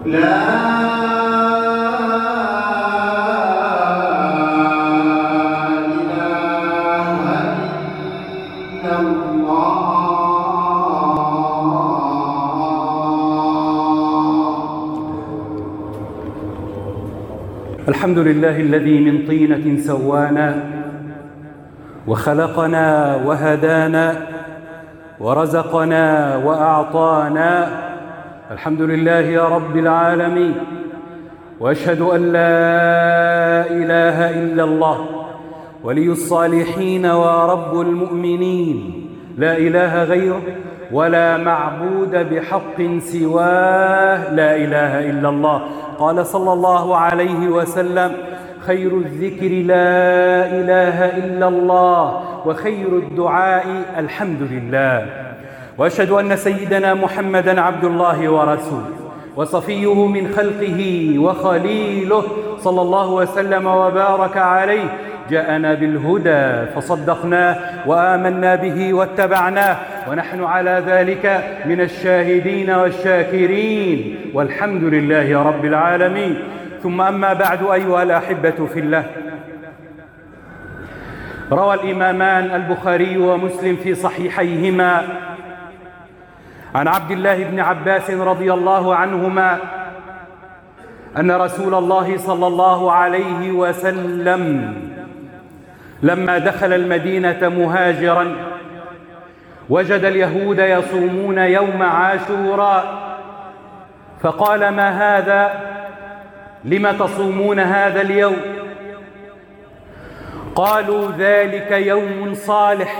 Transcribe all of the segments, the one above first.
الحمد لله الذي من طينة سوانا وخلقنا وهدانا ورزقنا وأعطانا. الحمد لله يا رب العالمين، وأشهد أن لا إله إلا الله ولي الصالحين ورب المؤمنين، لا إله غيره ولا معبود بحق سواه، لا إله إلا الله. قال صلى الله عليه وسلم: خير الذكر لا إله إلا الله، وخير الدعاء الحمد لله. وأشهد أن سيدنا محمدًا عبد الله ورسوله وصفيه من خلقه وخليله، صلى الله وسلم وبارك عليه. جاءنا بالهدى فصدقناه وآمنا به واتبعناه، ونحن على ذلك من الشاهدين والشاكرين، والحمد لله رب العالمين. ثم أما بعد، أيها الأحبة في الله، روى الإمامان البخاري ومسلم في صحيحيهما عن عبد الله بن عباس رضي الله عنهما أن رسول الله صلى الله عليه وسلم لما دخل المدينة مهاجرا وجد اليهود يصومون يوم عاشوراء، فقال: ما هذا؟ لم تصومون هذا اليوم؟ قالوا: ذلك يوم صالح،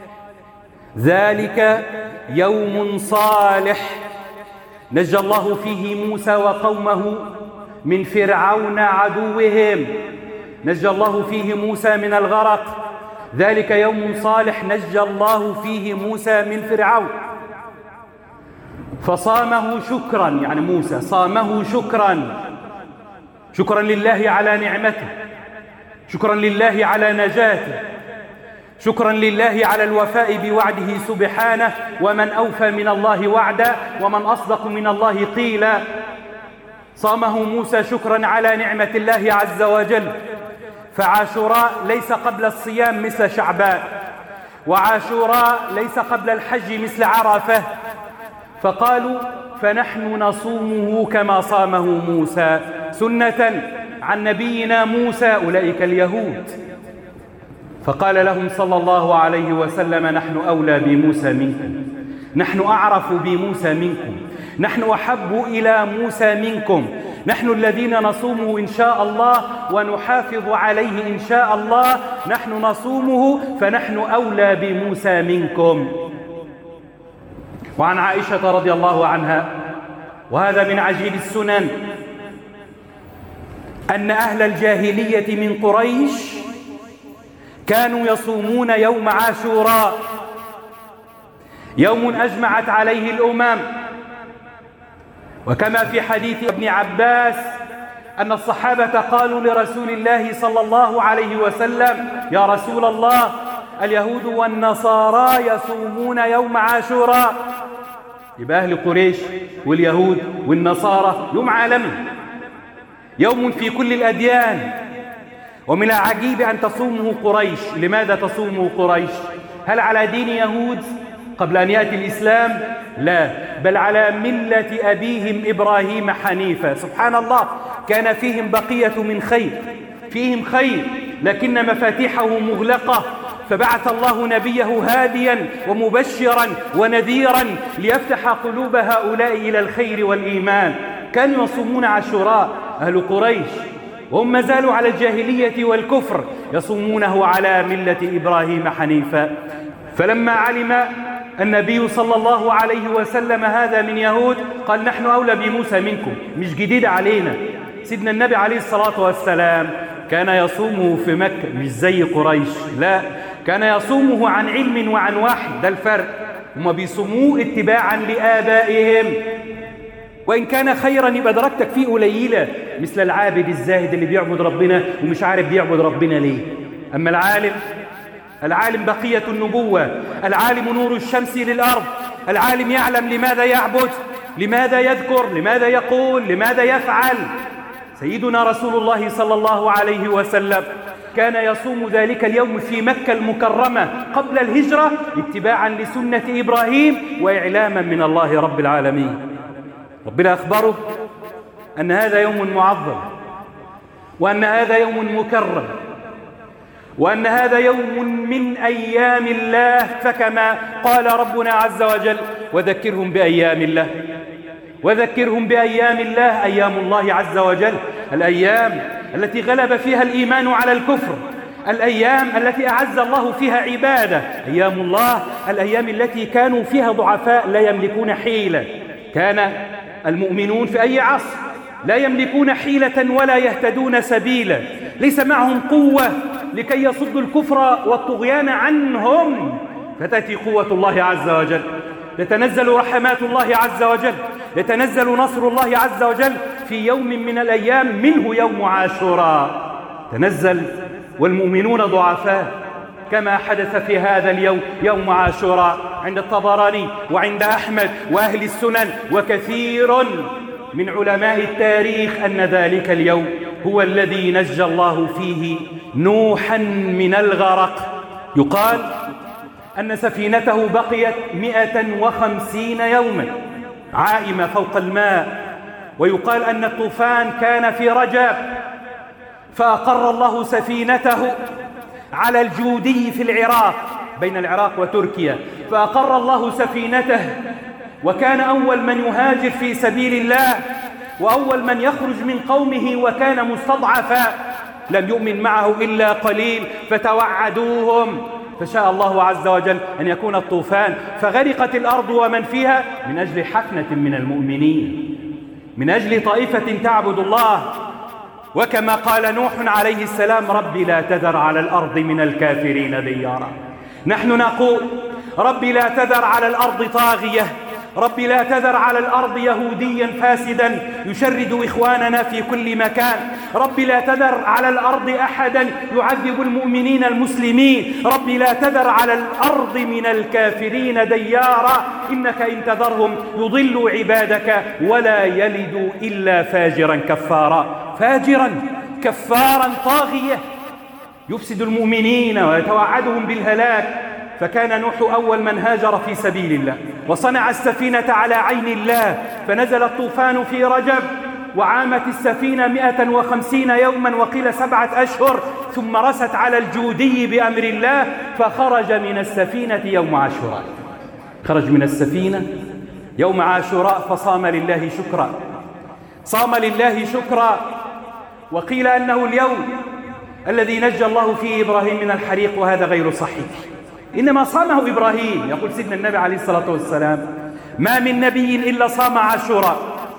ذلك يوم صالح نجى الله فيه موسى وقومه من فرعون عدوهم، نجى الله فيه موسى من الغرق. ذلك يوم صالح نجى الله فيه موسى من فرعون، فصامه شكرا، يعني موسى صامه شكرا لله على نعمته، شكرا لله على نجاته، شكرا لله على الوفاء بوعده سبحانه. ومن أوفى من الله وعدا ومن أصدق من الله قيلا. صامه موسى شكرا على نعمة الله عز وجل. فعاشوراء ليس قبل الصيام مثل شعبان، وعاشوراء ليس قبل الحج مثل عرفة، فقالوا: فنحن نصومه كما صامه موسى سنة عن نبينا موسى، أولئك اليهود. فقال لهم صلى الله عليه وسلم: نحن أولى بموسى منكم، نحن أعرف بموسى منكم، نحن أحب إلى موسى منكم، نحن الذين نصومه إن شاء الله ونحافظ عليه إن شاء الله، نحن نصومه فنحن أولى بموسى منكم. وعن عائشة رضي الله عنها، وهذا من عجيب السنن، أن أهل الجاهلية من قريش كانوا يصومون يوم عاشوراء، يوم أجمعت عليه الأمم. وكما في حديث ابن عباس أن الصحابة قالوا لرسول الله صلى الله عليه وسلم: يا رسول الله، اليهود والنصارى يصومون يوم عاشوراء. يبقى أهل قريش واليهود والنصارى يوم عالمي، يوم في كل الأديان. ومن العجيب أن تصومه قريش. لماذا تصومه قريش؟ هل على دين يهود قبل أن يأتي الإسلام؟ لا، بل على ملة أبيهم إبراهيم حنيفا. سبحان الله، كان فيهم بقية من خير، فيهم خير، لكن مفاتيحه مغلقة، فبعث الله نبيه هاديا ومبشرا ونذيرا ليفتح قلوب هؤلاء إلى الخير والإيمان. كانوا يصومون عاشوراء أهل قريش، وهم ما زالوا على الجاهلية والكفر، يصومونه على ملة إبراهيم حنيفا. فلما علم النبي صلى الله عليه وسلم هذا من يهود، قال: نحن أولى بموسى منكم، مش جديد علينا. سيدنا النبي عليه الصلاة والسلام كان يصومه في مكة، مش زي قريش، لا، كان يصومه عن علم وعن وحي. ده الفرق، هم بيصوموه اتباعا لآبائهم، وإن كان خيرا يبقى درجتك فيه قليلة، مثل العابد الزاهد اللي بيعبد ربنا ومش عارف بيعبد ربنا ليه. أما العالم بقية النبوة، العالم نور الشمس للأرض، العالم يعلم لماذا يعبد، لماذا يذكر؟ لماذا يقول؟ لماذا يفعل؟ سيدنا رسول الله صلى الله عليه وسلم كان يصوم ذلك اليوم في مكة المكرمة قبل الهجرة اتباعا لسنة إبراهيم وإعلاما من الله رب العالمين. ربنا أخبره أن هذا يوم معظم، وأن هذا يوم مكرم، وأن هذا يوم من أيام الله، فكما قال ربنا عز وجل: وذكرهم بأيام الله. وذكرهم بأيام الله، أيام الله عز وجل، الأيام التي غلب فيها الإيمان على الكفر، الأيام التي أعز الله فيها عباده، أيام الله، الأيام التي كانوا فيها ضعفاء لا يملكون حيلة. كان المؤمنون في أي عصر لا يملكون حيلة ولا يهتدون سبيلا، ليس معهم قوة لكي يصدوا الكفر والطغيان عنهم، فتأتي قوة الله عز وجل، يتنزل رحمات الله عز وجل، يتنزل نصر الله عز وجل في يوم من الأيام، منه يوم عاشوراء، تنزل والمؤمنون ضعفاء، كما حدث في هذا اليوم يوم عاشوراء عند الطبراني وعند أحمد وأهل السنن وكثير من علماء التاريخ أن ذلك اليوم هو الذي نجى الله فيه نوحا من الغرق. يقال أن سفينته بقيت 150 يوما عائمة فوق الماء، ويقال أن الطوفان كان في رجب، فأقر الله سفينته على الجودي في العراق بين العراق وتركيا، فأقر الله سفينته، وكان أول من يهاجر في سبيل الله وأول من يخرج من قومه، وكان مستضعفا لم يؤمن معه إلا قليل، فتوعدوهم، فشاء الله عز وجل أن يكون الطوفان، فغرقت الأرض ومن فيها من أجل حفنة من المؤمنين، من أجل طائفة تعبد الله. وكما قال نوح عليه السلام: رب لا تذر على الأرض من الكافرين ديارا. نحن نقول: رب لا تذر على الأرض طاغية، رب لا تذر على الأرض يهوديا فاسدا يشرد إخواننا في كل مكان، رب لا تذر على الأرض أحدا يعذب المؤمنين المسلمين، رب لا تذر على الأرض من الكافرين ديارا، إنك إن تذرهم يضلوا عبادك ولا يلدوا إلا فاجرا كفارا. فاجرا كفارا طاغية يفسد المؤمنين ويتوعدهم بالهلاك. فكان نوح أول من هاجر في سبيل الله، وصنع السفينة على عين الله، فنزل الطوفان في رجب، وعامت السفينة 150 يوما وقيل 7 أشهر، ثم رست على الجودي بأمر الله، فخرج من السفينة يوم عاشوراء. خرج من السفينة يوم عاشوراء فصام لله شكرا، صام لله شكرا. وقيل أنه اليوم الذي نجى الله فيه إبراهيم من الحريق، وهذا غير صحيح، إنما صامه إبراهيم. يقول سيدنا النبي عليه الصلاة والسلام: ما من نبي إلا صام عاشوراء.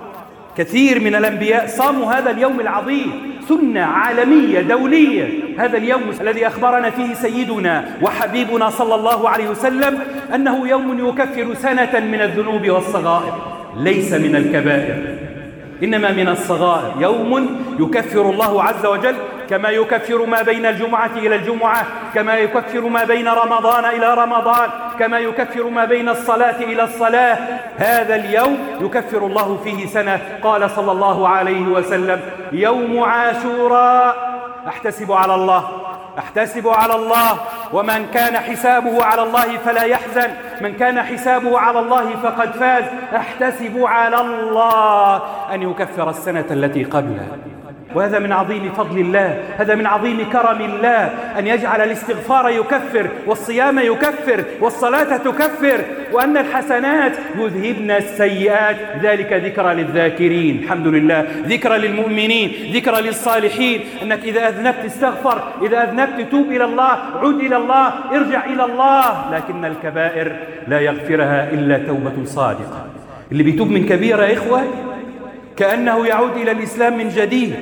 كثير من الأنبياء صاموا هذا اليوم العظيم، سنة عالمية دولية. هذا اليوم الذي أخبرنا فيه سيدنا وحبيبنا صلى الله عليه وسلم أنه يوم يكفر سنة من الذنوب والصغائر، ليس من الكبائر إنما من الصغائر. يوم يكفر الله عز وجل، كما يكفر ما بين الجمعة إلى الجمعة، كما يكفر ما بين رمضان إلى رمضان، كما يكفر ما بين الصلاة إلى الصلاة. هذا اليوم يكفر الله فيه سنة. قال صلى الله عليه وسلم: يوم عاشوراء أحتسب على الله، أحتسب على الله، ومن كان حسابه على الله فلا يحزن، من كان حسابه على الله فقد فاز. أحتسب على الله أن يكفر السنة التي قبلها. وهذا من عظيم فضل الله، هذا من عظيم كرم الله، أن يجعل الاستغفار يكفر، والصيام يكفر، والصلاة تكفر، وأن الحسنات يذهبن السيئات. ذلك ذكرى للذاكرين، الحمد لله، ذكرى للمؤمنين، ذكرى للصالحين، أنك إذا أذنبت استغفر، إذا أذنبت توب إلى الله، عد إلى الله، ارجع إلى الله. لكن الكبائر لا يغفرها إلا توبة صادقة. اللي بيتوب من كبيرة يا إخوة كأنه يعود إلى الإسلام من جديد.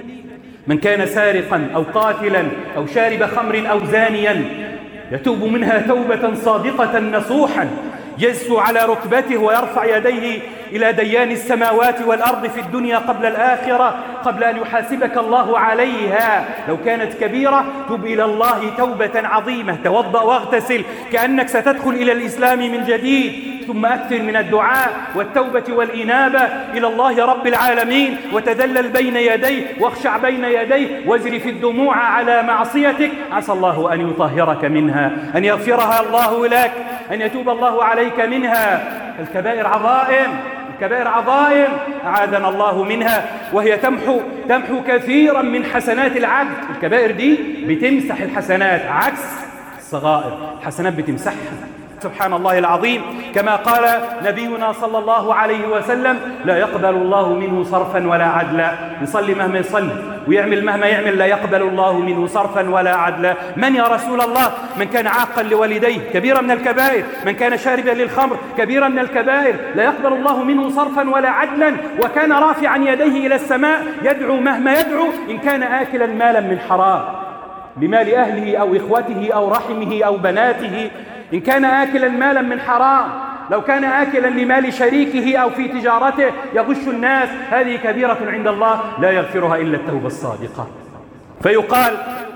من كان سارقا أو قاتلا أو شارب خمر أو زانيا يتوب منها توبة صادقة نصوحا، يجثو على ركبته ويرفع يديه إلى ديان السماوات والأرض في الدنيا قبل الآخرة، قبل أن يحاسبك الله عليها. لو كانت كبيرة تب إلى الله توبة عظيمة، توضأ واغتسل كأنك ستدخل إلى الإسلام من جديد. ثم أكثر من الدعاء والتوبة والإنابة إلى الله رب العالمين، وتذلل بين يديه واخشع بين يديه واجرف الدموع على معصيتك. عسى الله أن يطهرك منها، أن يغفرها الله لك، أن يتوب الله عليك منها. الكبائر عظائم، الكبائر عظائم أعاذنا الله منها، وهي تمحو كثيرا من حسنات العبد. الكبائر دي بتمسح الحسنات عكس الصغائر، الحسنات بتمسحها. سبحان الله العظيم، كما قال نبينا صلى الله عليه وسلم: لا يقبل الله منه صرفا ولا عدلا. يصلي مهما يصلي ويعمل مهما يعمل لا يقبل الله منه صرفا ولا عدلا. من يا رسول الله؟ من كان عاقا لوالديه، كبيرة من الكبائر. من كان شاربا للخمر، كبيرة من الكبائر. لا يقبل الله منه صرفا ولا عدلا. وكان رافعا يديه إلى السماء يدعو مهما يدعو، إن كان آكلا مالا من حرام، بمال أهله أو إخوته أو رحمه أو بناته، إن كان آكلا مالا من حرام، لو كان آكلا لمال شريكه أو في تجارته يغش الناس، هذه كبيرة عند الله لا يغفرها إلا التوبة الصادقة. فيقال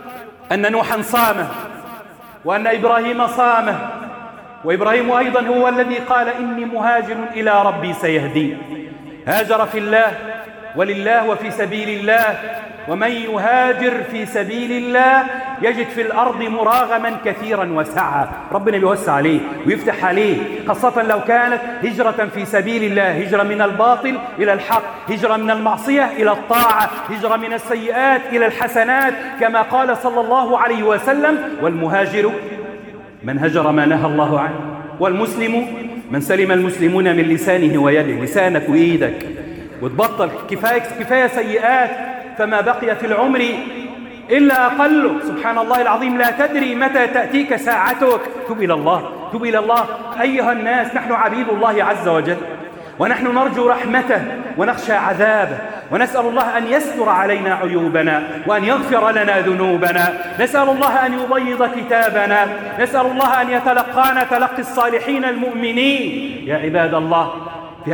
أن نوحا صامه، وأن إبراهيم صامه، وإبراهيم أيضا هو الذي قال: إني مهاجر إلى ربي سيهدين. هاجر في الله ولله وفي سبيل الله. ومن يهاجر في سبيل الله يجد في الأرض مراغما كثيرا وسعة. ربنا بيوسع عليه ويفتح عليه، خاصة لو كانت هجرة في سبيل الله، هجرة من الباطل إلى الحق، هجرة من المعصية إلى الطاعة، هجرة من السيئات إلى الحسنات، كما قال صلى الله عليه وسلم: والمهاجر من هجر ما نهى الله عنه، والمسلم من سلم المسلمون من لسانه ويده. لسانك وإيدك، وتبطل كفاية سيئات، فما بقي في العمر إلا أقله. سبحان الله العظيم، لا تدري متى تأتيك ساعتك. تب إلى الله، تب إلى الله. أيها الناس، نحن عبيد الله عز وجل، ونحن نرجو رحمته ونخشى عذابه، ونسأل الله أن يستر علينا عيوبنا وأن يغفر لنا ذنوبنا. نسأل الله أن يبيض كتابنا، نسأل الله أن يتلقانا تلقي الصالحين المؤمنين. يا عباد الله، في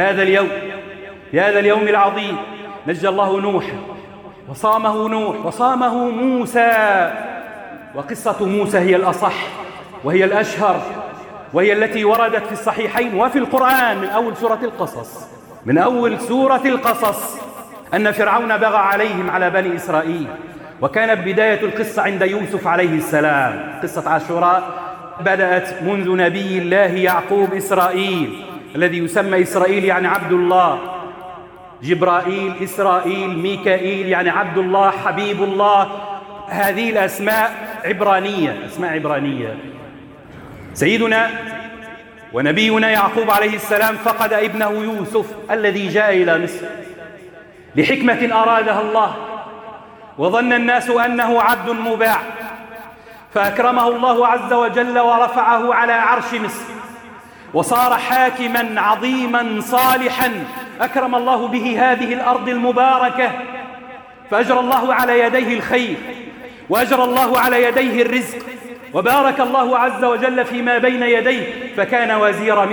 هذا اليوم العظيم نجى الله نوحا، وصامه نوح، وصامه موسى. وقصة موسى هي الأصح وهي الأشهر، وهي التي وردت في الصحيحين وفي القرآن من أول سورة القصص أن فرعون بغى عليهم على بني إسرائيل. وكانت بداية القصة عند يوسف عليه السلام. قصة عاشوراء بدأت منذ نبي الله يعقوب إسرائيل، الذي يسمى إسرائيل يعني عبد الله، جبرائيل، إسرائيل، ميكائيل يعني عبد الله، حبيب الله. هذه الأسماء عبرانية، أسماء عبرانية. سيدنا ونبينا يعقوب عليه السلام فقد ابنه يوسف الذي جاء إلى مصر لحكمة أرادها الله، وظن الناس أنه عبد مباع، فأكرمه الله عز وجل ورفعه على عرش مصر، وصار حاكما عظيما صالحا أكرم الله به هذه الأرض المباركة، فأجرى الله على يديه الخير، وأجرى الله على يديه الرزق، وبارك الله عز وجل فيما بين يديه، فكان وزير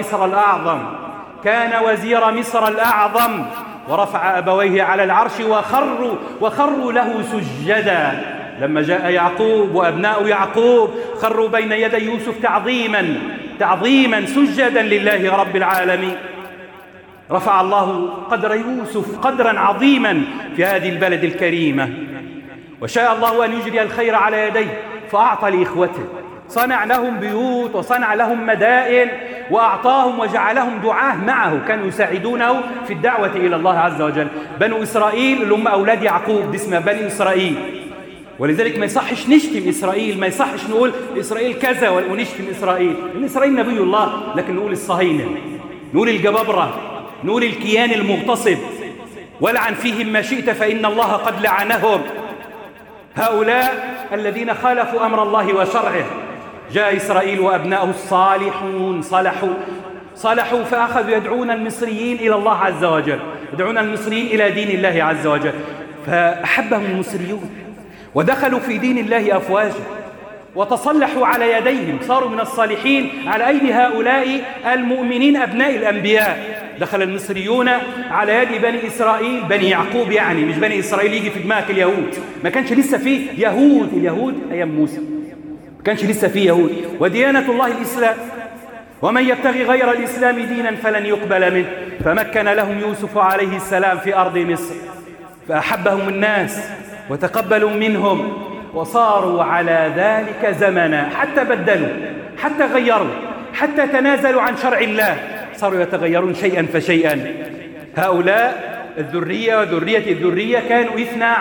مصر الأعظم، ورفع أبويه على العرش وخروا له سجدا. لما جاء يعقوب وأبناء يعقوب خروا بين يدي يوسف تعظيما سجدا لله رب العالمين. رفع الله قدر يوسف قدرا عظيما في هذه البلد الكريمة، وشاء الله أن يجري الخير على يديه، فأعطى لإخوته، صنع لهم بيوت وصنع لهم مدائن، وأعطاهم وجعلهم دعاة معه، كانوا يساعدونه في الدعوة إلى الله عز وجل. بنو إسرائيل اللي هم أولاد يعقوب، دي اسمها بني إسرائيل. ولذلك ما يصحش نشتم إسرائيل، ما يصحش نقول إسرائيل كذا ونشتم إسرائيل، لأن إسرائيل نبي الله، لكن نقول الصهاينة، نقول الجبابرة، نقول الكيان المغتصب، ولعن فيهم ما شئت فإن الله قد لعنهم. هؤلاء الذين خالفوا أمر الله وشرعه. جاء إسرائيل وأبناؤه الصالحون صلحوا فأخذوا يدعون المصريين إلى الله عز وجل، يدعون المصريين إلى دين الله عز وجل، فأحبهم المصريون ودخلوا في دين الله أفواجا، وتصلحوا على يديهم، صاروا من الصالحين على أيدي هؤلاء المؤمنين أبناء الأنبياء. دخل المصريون على يد بني إسرائيل، بني يعقوب يعني، مش بني إسرائيل يجي في دماغك اليهود، ما كانش لسه فيه يهود، اليهود أيام موسى ما كانش لسه فيه يهود، وديانة الله الإسلام. ومن يبتغي غير الإسلام دينا فلن يقبل منه. فمكن لهم يوسف عليه السلام في أرض مصر، فأحبهم الناس وتقبلوا منهم، وصاروا على ذلك زمنا، حتى بدلوا، حتى غيروا، حتى تنازلوا عن شرع الله، صاروا يتغيرون شيئا فشيئا. هؤلاء الذرية وذرية الذرية كانوا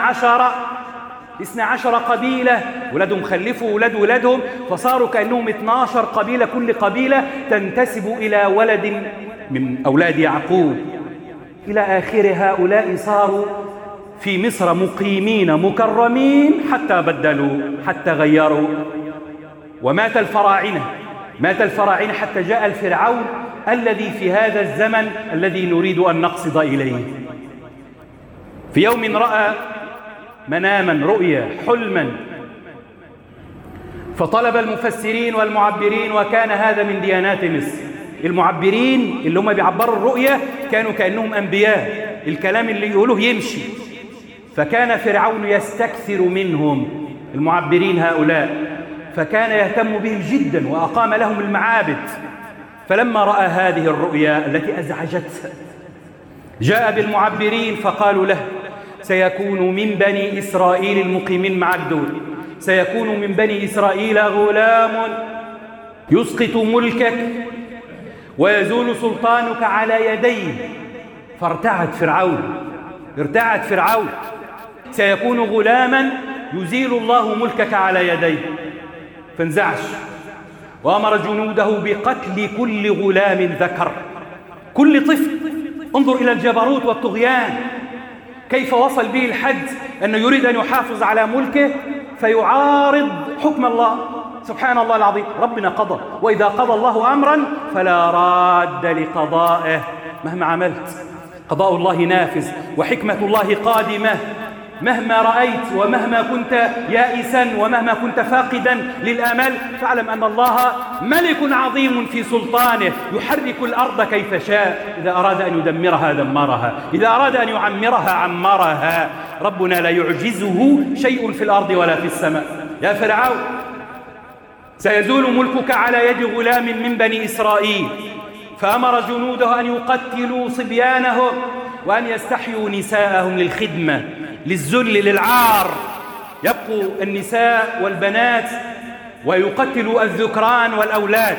12 قبيلة، ولادهم خلفوا ولادهم، فصاروا كأنهم 12 قبيلة، كل قبيلة تنتسب إلى ولد من أولاد يعقوب. إلى آخر هؤلاء صاروا في مصر مقيمين مكرمين، حتى بدلوا، حتى غيروا. ومات الفراعنة حتى جاء الفرعون الذي في هذا الزمن الذي نريد أن نقصد إليه. في يوم رأى مناما، رؤيا، حلما، فطلب المفسرين والمعبرين، وكان هذا من ديانات مصر. المعبرين اللي هم بيعبروا الرؤيا كانوا كأنهم أنبياء، الكلام اللي يقوله يمشي. فكان فرعون يستكثر منهم المعبرين هؤلاء، فكان يهتم بهم جدا وأقام لهم المعابد. فلما رأى هذه الرؤيا التي أزعجته جاء بالمعبرين فقالوا له: سيكون من بني إسرائيل المقيمين معك دول، سيكون من بني إسرائيل غلام يسقط ملكك ويزول سلطانك على يديه. فارتعد فرعون، سيكون غلاما يزيل الله ملكك على يديه. فانزعج وأمر جنوده بقتل كل غلام ذكر، كل طفل. انظر إلى الجبروت والطغيان، كيف وصل به الحد أنه يريد أن يحافظ على ملكه فيعارض حكم الله. سبحان الله العظيم، ربنا قضى، وإذا قضى الله أمرا فلا راد لقضائه. مهما عملت قضاء الله نافذ وحكمة الله قادمة. مهما رأيت ومهما كنت يائسا ومهما كنت فاقدا للآمال، فاعلم أن الله ملك عظيم في سلطانه، يحرك الأرض كيف شاء. إذا أراد أن يدمرها دمرها، إذا أراد أن يعمرها عمرها. ربنا لا يعجزه شيء في الأرض ولا في السماء. يا فرعون، سيزول ملكك على يد غلام من بني إسرائيل. فأمر جنوده أن يقتلوا صبيانهم وأن يستحيوا نساءهم للخدمة، للذل، للعار. يبقوا النساء والبنات ويقتلوا الذكران والأولاد.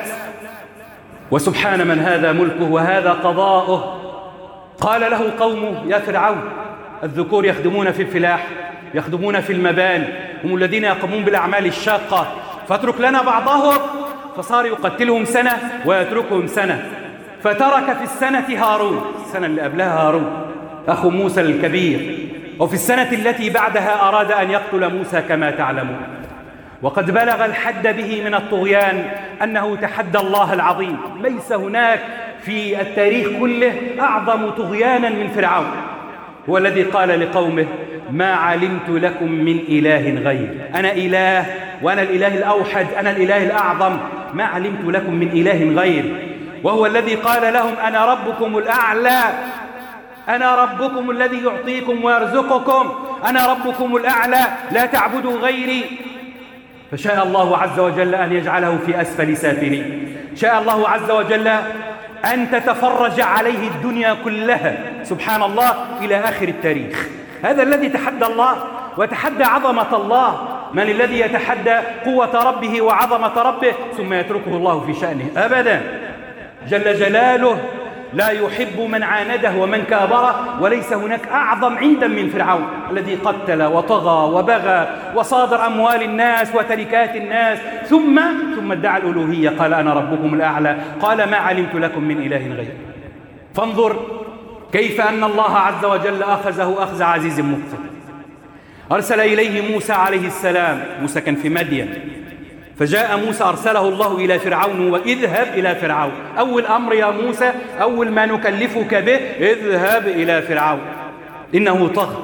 وسبحان من هذا ملكه وهذا قضاؤه. قال له قومه: يا فرعون، الذكور يخدمون في الفلاح، يخدمون في المباني، هم الذين يقومون بالأعمال الشاقة، فاترك لنا بعضهم. فصار يقتلهم سنة ويتركهم سنة. فترك في السنة هارون، السنة اللي قبلها هارون أخو موسى الكبير، وفي السنة التي بعدها أراد أن يقتل موسى كما تعلمون. وقد بلغ الحد به من الطغيان أنه تحدى الله العظيم. ليس هناك في التاريخ كله أعظم طغيانا من فرعون. هو الذي قال لقومه: ما علمت لكم من إله غير، أنا إله وأنا الإله الأوحد، أنا الإله الأعظم، ما علمت لكم من إله غير. وهو الذي قال لهم: أنا ربكم الأعلى، أنا ربكم الذي يعطيكم ويرزقكم، أنا ربكم الأعلى، لا تعبدوا غيري. فشاء الله عز وجل أن يجعله في أسفل سافلين. شاء الله عز وجل أن تتفرج عليه الدنيا كلها، سبحان الله، إلى آخر التاريخ. هذا الذي تحدى الله وتحدى عظمة الله. من الذي يتحدى قوة ربه وعظمة ربه ثم يتركه الله في شأنه؟ أبدا. جل جلاله لا يحب من عانده ومن كابره. وليس هناك أعظم عندا من فرعون الذي قتل وطغى وبغى وصادر أموال الناس وتركات الناس، ثم ادعى الألوهية. قال: أنا ربكم الأعلى، قال: ما علمت لكم من إله غير. فانظر كيف أن الله عز وجل أخذه أخذ عزيز مقتدر. أرسل إليه موسى عليه السلام. موسى كان في مدين، فجاء موسى أرسله الله إلى فرعون: واذهب إلى فرعون. أول أمر يا موسى، أول ما نكلفك به: اذهب إلى فرعون إنه طغى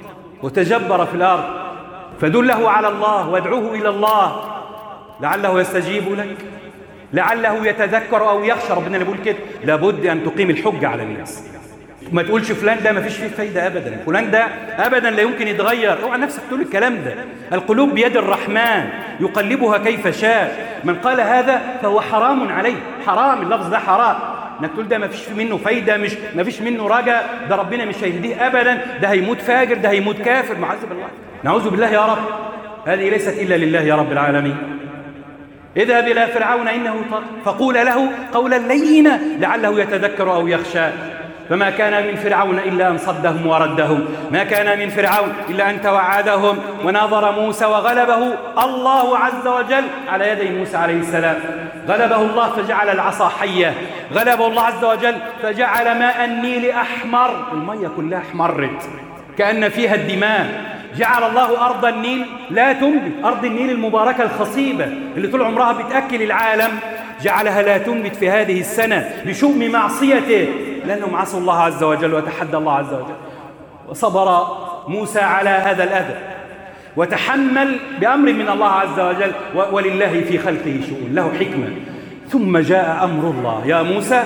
وتجبر في الأرض، فدله على الله وادعوه إلى الله لعله يستجيب لك، لعله يتذكر أو يخشى. ربنا اللي بيقول كده: لابد أن تقيم الحجة على الناس. ما تقولش فلان ده ما فيش فيه فايدة أبدا، فلان ده أبدا لا يمكن يتغير. اوعى نفسك تقول الكلام ده. القلوب بيد الرحمن يقلبها كيف شاء. من قال هذا فهو حرام عليه، حرام، اللفظ ده حرام. انك تقول ده ما فيش منه فايدة، مش ما فيش منه رجاء، ده ربنا مش هيهديه أبدا، ده هيموت فاجر، ده هيموت كافر، معاذ بالله. نعوذ بالله يا رب. هذه ليست إلا لله يا رب العالمين. اذهب إلى فرعون إنه طغى فقول له قولا لينا لعله يتذكر أو يخشى. فما كان من فرعون إلا أن صدهم وردهم، ما كان من فرعون إلا أن توعدهم وناظر موسى وغلبه الله عز وجل على يدي موسى عليه السلام. غلبه الله فجعل العصا حية، غلبه الله عز وجل فجعل ماء النيل أحمر، المية كلها احمرت كأن فيها الدماء. جعل الله أرض النيل لا تنبت، أرض النيل المباركة الخصيبة اللي طول عمرها بتأكل العالم، جعلها لا تنبت في هذه السنة لشؤم معصيته، لأنهم عصوا الله عز وجل وتحدى الله عز وجل. وصبر موسى على هذا الأذى وتحمل بأمر من الله عز وجل، ولله في خلقه شؤون، له حكمة. ثم جاء أمر الله: يا موسى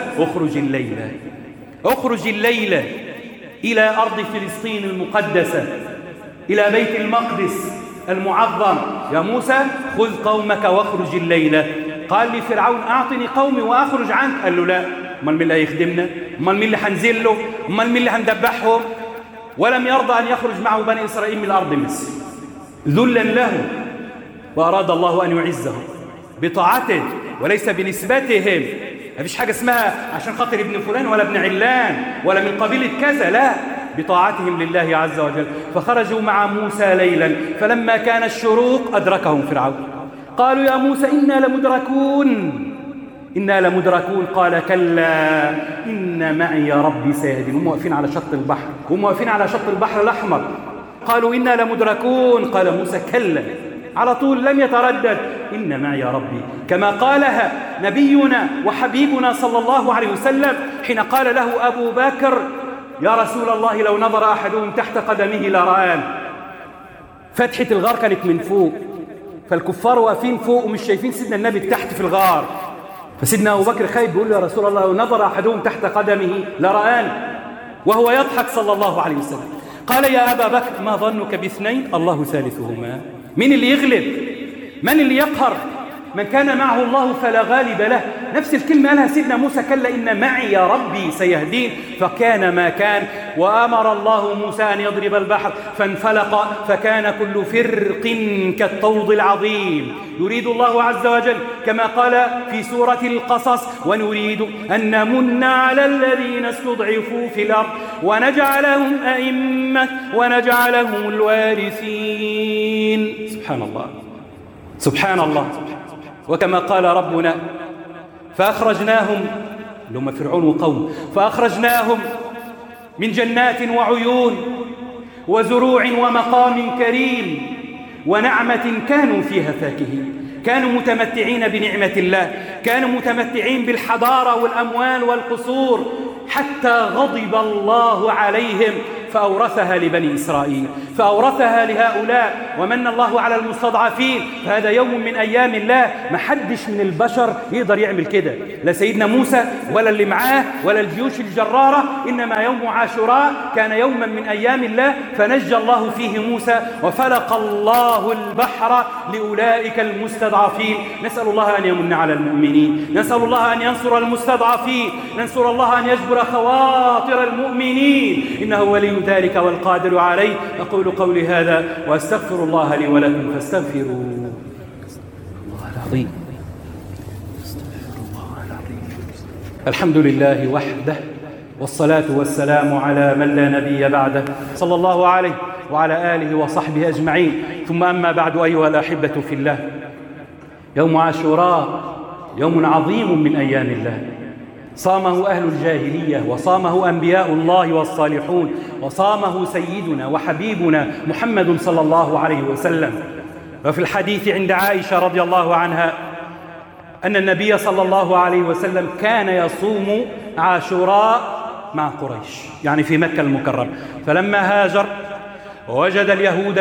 اخرج الليلة إلى أرض فلسطين المقدسة، إلى بيت المقدس المعظم. يا موسى خذ قومك واخرج الليلة. قال لفرعون: أعطني قومي وأخرج عنك. قال له: لا، امال مين اللي هيخدمنا؟ امال مين اللي هنزل له؟ امال مين اللي هندبحهم؟ ولم يرضى أن يخرج معه بني إسرائيل من أرض مصر ذلا له. وأراد الله أن يعزهم بطاعته وليس بنسبتهم. ما فيش حاجة اسمها عشان خاطر ابن فلان ولا ابن علان ولا من قبيلة كذا، لا، بطاعتهم لله عز وجل. فخرجوا مع موسى ليلا، فلما كان الشروق أدركهم فرعون. قالوا: يا موسى إنا لمدركون. قال: كلا إن معي ربي سيهدين. هم واقفين على شط البحر، هم واقفين على شط البحر الأحمر. قالوا: إنا لمدركون. قال موسى: كلا، على طول لم يتردد، إن معي ربي، كما قالها نبينا وحبيبنا صلى الله عليه وسلم حين قال له أبو بكر: يا رسول الله لو نظر أحدهم تحت قدمه لرآن. فتحة الغار كانت من فوق، فالكفار واقفين فوق ومش شايفين سيدنا النبي تحت في الغار. فسيدنا أبو بكر خايف بيقول له: يا رسول الله لو نظر أحدهم تحت قدمه لرآن، وهو يضحك صلى الله عليه وسلم. قال: يا أبا بكر ما ظنك باثنين الله ثالثهما. من اللي يغلب؟ من اللي يقهر؟ من كان معه الله فلا غالب له. نفس الكلمة قالها سيدنا موسى: كلا إن معي يا ربي سيهدين. فكان ما كان، وأمر الله موسى أن يضرب البحر فانفلق فكان كل فرق كالطود العظيم. يريد الله عز وجل كما قال في سورة القصص: ونريد أن نمن على الذين استضعفوا في الأرض ونجعلهم أئمة ونجعلهم الوارثين. سبحان الله، سبحان الله. وكما قال ربنا: فأخرجناهم، لهم فرعون وقوم، فأخرجناهم من جنات وعيون وزروع ومقام كريم ونعمة كانوا فيها فاكهين. كانوا متمتعين بنعمة الله، كانوا متمتعين بالحضارة والأموال والقصور، حتى غضب الله عليهم فأورثها لبني إسرائيل، فأورثها لهؤلاء. ومن الله على المستضعفين، فهذا يوم من أيام الله. ما حدش من البشر يقدر يعمل كده، لا سيدنا موسى ولا اللي معاه ولا الجيوش الجرارة. إنما يوم عاشوراء كان يوما من أيام الله، فنجى الله فيه موسى وفلق الله البحر لأولئك المستضعفين. نسأل الله أن يمن على المؤمنين، نسأل الله أن ينصر المستضعفين، نسأل الله أن يجبر خواطر المؤمنين، إنه ولي ذلك والقادر عليه. أقول قولي هذا وأستغفر الله لي ولكم فاستغفروا. الله العظيم، استغفر الله العظيم. الحمد لله وحده، والصلاة والسلام على من لا نبي بعده، صلى الله عليه وعلى آله وصحبه أجمعين. ثم أما بعد، أيها الأحبة في الله، يوم عاشوراء يوم عظيم من أيام الله، صامه أهل الجاهلية، وصامه أنبياء الله والصالحون، وصامه سيدنا وحبيبنا محمد صلى الله عليه وسلم. وفي الحديث عند عائشة رضي الله عنها أن النبي صلى الله عليه وسلم كان يصوم عاشوراء مع قريش، يعني في مكة المكرمة. فلما هاجر وجد اليهود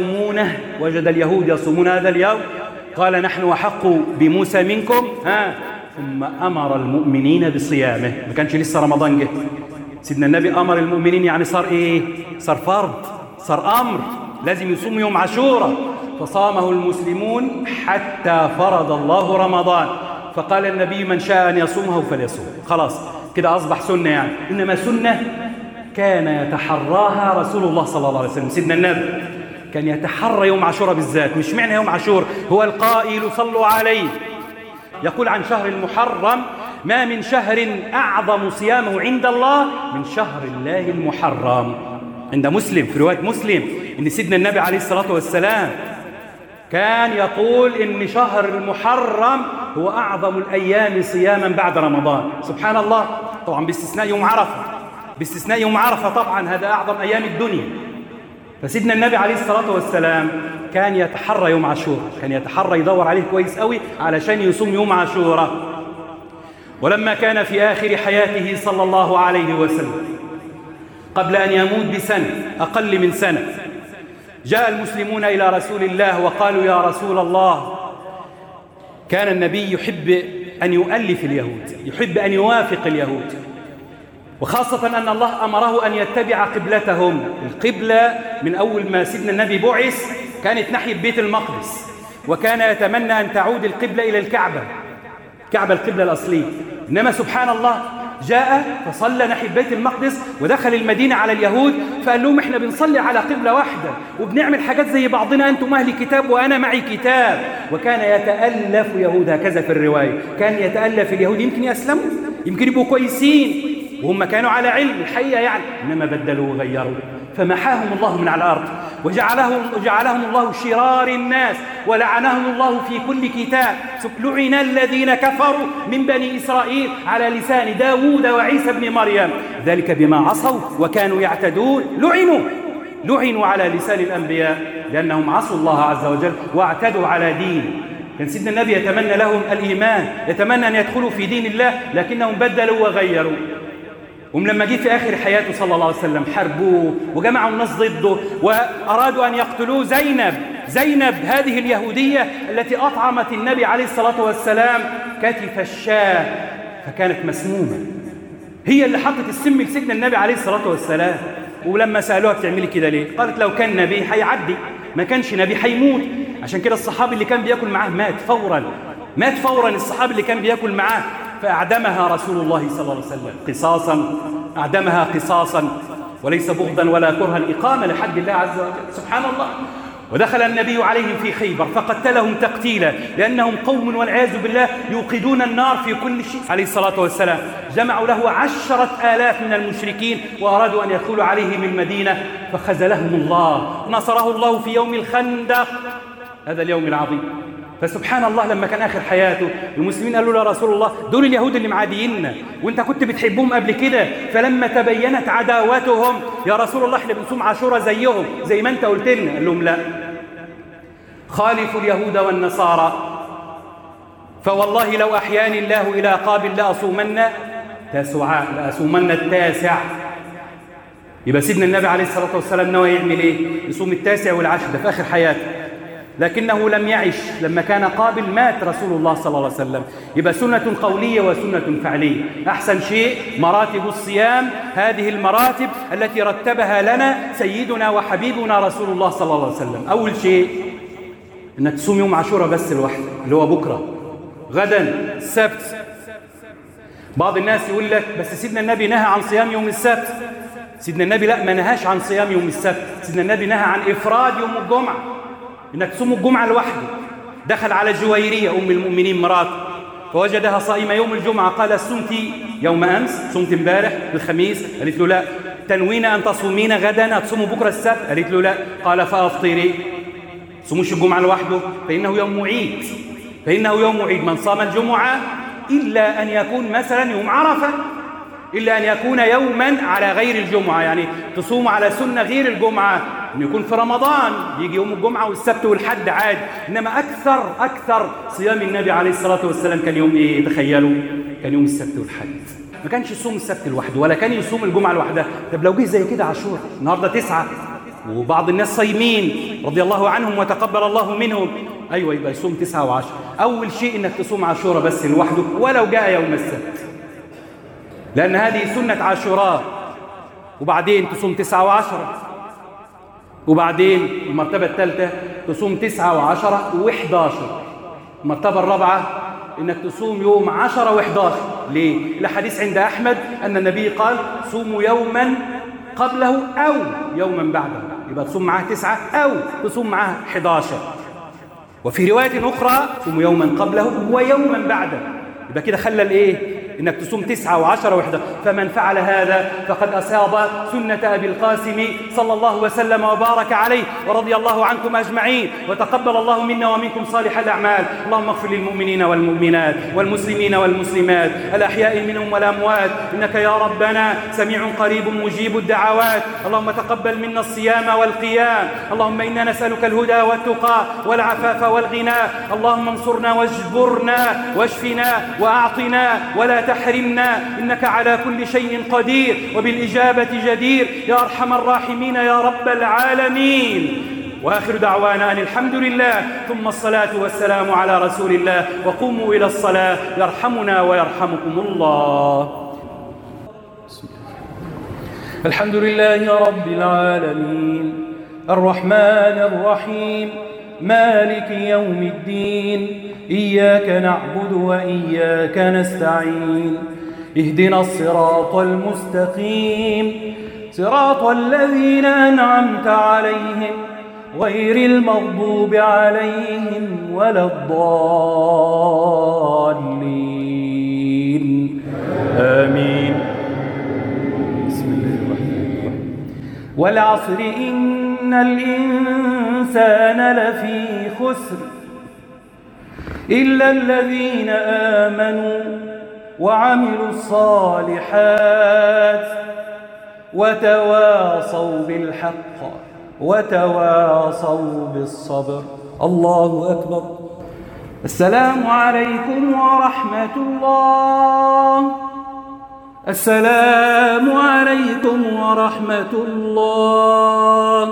يصومون هذا اليوم، قال: نحن أحق بموسى منكم. ثم أمر المؤمنين بصيامه. ما كانش لسه رمضان جه، سيدنا النبي أمر المؤمنين، يعني صار إيه؟ صار فرض، صار أمر، لازم يصوم يوم عاشوراء. فصامه المسلمون حتى فرض الله رمضان، فقال النبي من شاء أن يصومه فليصوم. خلاص كده أصبح سنة يعني. إنما سنة كان يتحراها رسول الله صلى الله عليه وسلم. سيدنا النبي كان يتحرى يوم عاشوراء بالذات. مش معنى يوم عاشوراء، هو القائل صلوا عليه، يقول عن شهر المحرم: ما من شهر أعظم صيامه عند الله من شهر الله المحرم. عند مسلم، في رواية مسلم، إن سيدنا النبي عليه الصلاة والسلام كان يقول إن شهر المحرم هو أعظم الأيام صياما بعد رمضان. سبحان الله، طبعا باستثناء يوم عرفة، باستثناء يوم عرفة طبعا هذا أعظم أيام الدنيا. فسيدنا النبي عليه الصلاة والسلام كان يتحرى يوم عاشوراء، كان يتحرى يدور عليه كويس قوي علشان يصوم يوم عاشوراء. ولما كان في آخر حياته صلى الله عليه وسلم قبل أن يموت بسنة، أقل من سنة، جاء المسلمون إلى رسول الله وقالوا: يا رسول الله، كان النبي يحب أن يؤلف اليهود، يحب أن يوافق اليهود، وخاصة أن الله أمره أن يتبع قبلتهم. القبلة من أول ما سيدنا النبي بعث كانت ناحية بيت المقدس، وكان يتمنى أن تعود القبلة إلى الكعبة، القبلة الأصلية. إنما سبحان الله جاء فصلى ناحية بيت المقدس ودخل المدينة على اليهود، فقال لهم: إحنا بنصلي على قبلة واحدة وبنعمل حاجات زي بعضنا، أنتم أهل كتاب وأنا معي كتاب. وكان يتألف يهود، هكذا في الرواية، كان يتألف اليهود يمكن يسلموا، يمكن يبقوا كويسين، وهم كانوا على علم الحقيقة يعني، إنما بدلوا وغيروا، فمحاهم الله من على الأرض، وجعلهم الله شرار الناس، ولعنهم الله في كل كتاب. لعن الذين كفروا من بني إسرائيل على لسان داود وعيسى بن مريم، ذلك بما عصوا وكانوا يعتدون. لعنوا على لسان الأنبياء لأنهم عصوا الله عز وجل واعتدوا على دين. كان سيدنا النبي يتمنى لهم الإيمان، يتمنى أن يدخلوا في دين الله، لكنهم بدلوا وغيروا. ولما جه في آخر حياته صلى الله عليه وسلم حاربوه وجمعوا الناس ضده وأرادوا أن يقتلوه. زينب هذه اليهودية التي أطعمت النبي عليه الصلاة والسلام كتف الشاة، فكانت مسمومة، هي اللي حطت السم لسيدنا النبي عليه الصلاة والسلام. ولما سألوها: بتعملي كده ليه؟ قالت: لو كان نبي هيعدي، ما كانش نبي هيموت. عشان كده الصحابي اللي كان بيأكل معاه مات فورا الصحابي اللي كان بيأكل معاه، فأعدمها رسول الله صلى الله عليه وسلم قصاصا، أعدمها قصاصا وليس بغضا ولا كرها، إقامة لحد الله عز وجل. سبحان الله. ودخل النبي عليهم في خيبر فقتلهم تقتيلا، لأنهم قوم والعياذ بالله يوقدون النار في كل شيء. عليه الصلاة والسلام جمعوا له 10,000 من المشركين وأرادوا أن يدخلوا عليه من المدينة، فخذلهم الله، نصره الله في يوم الخندق، هذا اليوم العظيم. فسبحان الله لما كان آخر حياته المسلمين قالوا له: يا رسول الله، دول اليهود اللي معادينا وانت كنت بتحبهم قبل كده، فلما تبينت عداوتهم يا رسول الله احنا بنصوم عاشوراء زيهم زي ما انت قلت لنا. قال لهم: لا، خالفوا اليهود والنصارى، فوالله لو أحياني الله إلى قابل لأصومن تاسعاء، لأصومن التاسع. يبقى سيدنا النبي عليه الصلاة والسلام نوى يعمل ايه؟ يصوم التاسع والعاشر، ده في آخر حياته، لكنه لم يعش. لما كان قابل مات رسول الله صلى الله عليه وسلم. يبقى سنة قولية وسنة فعلية. أحسن شيء مراتب الصيام، هذه المراتب التي رتبها لنا سيدنا وحبيبنا رسول الله صلى الله عليه وسلم. أول شيء إنك تصوم يوم عاشوراء بس لوحده، اللي هو بكرة، غدا السبت. بعض الناس يقول لك: بس سيدنا النبي نهى عن صيام يوم السبت. سيدنا النبي لا، ما نهاش عن صيام يوم السبت، سيدنا النبي نهى عن إفراد يوم الجمعة، إنك تصوم الجمعة لوحده. دخل على جويرية أم المؤمنين مراته فوجدها صائمة يوم الجمعة، قال: صمت يوم أمس؟ صمت امبارح الخميس؟ قالت له: لا. تنوين أن تصومين غدا؟ هتصوموا بكرة السبت؟ قالت له: لا. قال: فأفطري، صوموش الجمعة لوحده، فإنه يوم عيد، من صام الجمعة إلا أن يكون مثلا يوم عرفة، إلا أن يكون يوما على غير الجمعة، يعني تصوم على سنة غير الجمعة، أن يكون في رمضان يجي يوم الجمعة والسبت والحد عادي. إنما أكثر صيام النبي عليه الصلاة والسلام كان يوم إيه؟ تخيلوا، كان يوم السبت والحد. ما كانش يصوم السبت لوحده ولا كان يصوم الجمعة لوحدها. طب لو جه زي كده عاشوراء النهارده 9 وبعض الناس صايمين رضي الله عنهم وتقبل الله منهم، أيوة يبقى يصوم 9 و10. أول شيء إنك تصوم عاشوراء بس لوحده ولو جاء يوم السبت، لأن هذه سنة عاشوراء. وبعدين تصوم 9 و10، وبعدين المرتبة الثالثة تصوم 9 و10 و11. المرتبة الرابعة إنك تصوم يوم 10 و11. ليه؟ الحديث عند أحمد أن النبي قال صوموا يوما قبله أو يوما بعده، يبقى تصوم معاه 9 أو تصوم معاه 11. وفي رواية أخرى صوموا يوما قبله ويوما بعده، يبقى كده خلى الإيه؟ إنك تصوم 9 و10 و11. فمن فعل هذا فقد أصاب سنة أبي القاسم صلى الله وسلم وبارك عليه، ورضي الله عنكم أجمعين، وتقبل الله منا ومنكم صالح الأعمال. اللهم اغفر للمؤمنين والمؤمنات والمسلمين والمسلمات الأحياء منهم والأموات، إنك يا ربنا سميع قريب مجيب الدعوات. اللهم تقبل منا الصيام والقيام. اللهم إنا نسألك الهدى والتقى والعفاف والغنى. اللهم انصرنا واجبرنا واشفنا وأعطنا ولا تحرمنا، إنك على كل شيء قدير وبالإجابة جدير يا أرحم الراحمين يا رب العالمين. وآخر دعوانا أن الحمد لله، ثم الصلاة والسلام على رسول الله. وقوموا إلى الصلاة يرحمنا ويرحمكم الله. الحمد لله رب العالمين، الرحمن الرحيم، مالك يوم الدين، إياك نعبد وإياك نستعين، اهدنا الصراط المستقيم، صراط الذين أنعمت عليهم غير المغضوب عليهم ولا الضالين، آمين. بسم الله الرحمن الرحيم. والعصر إن الإنسان لفي خسر إلا الذين آمنوا وعملوا الصالحات وتواصوا بالحق وتواصوا بالصبر. الله أكبر. السلام عليكم ورحمة الله. السلام عليكم ورحمة الله.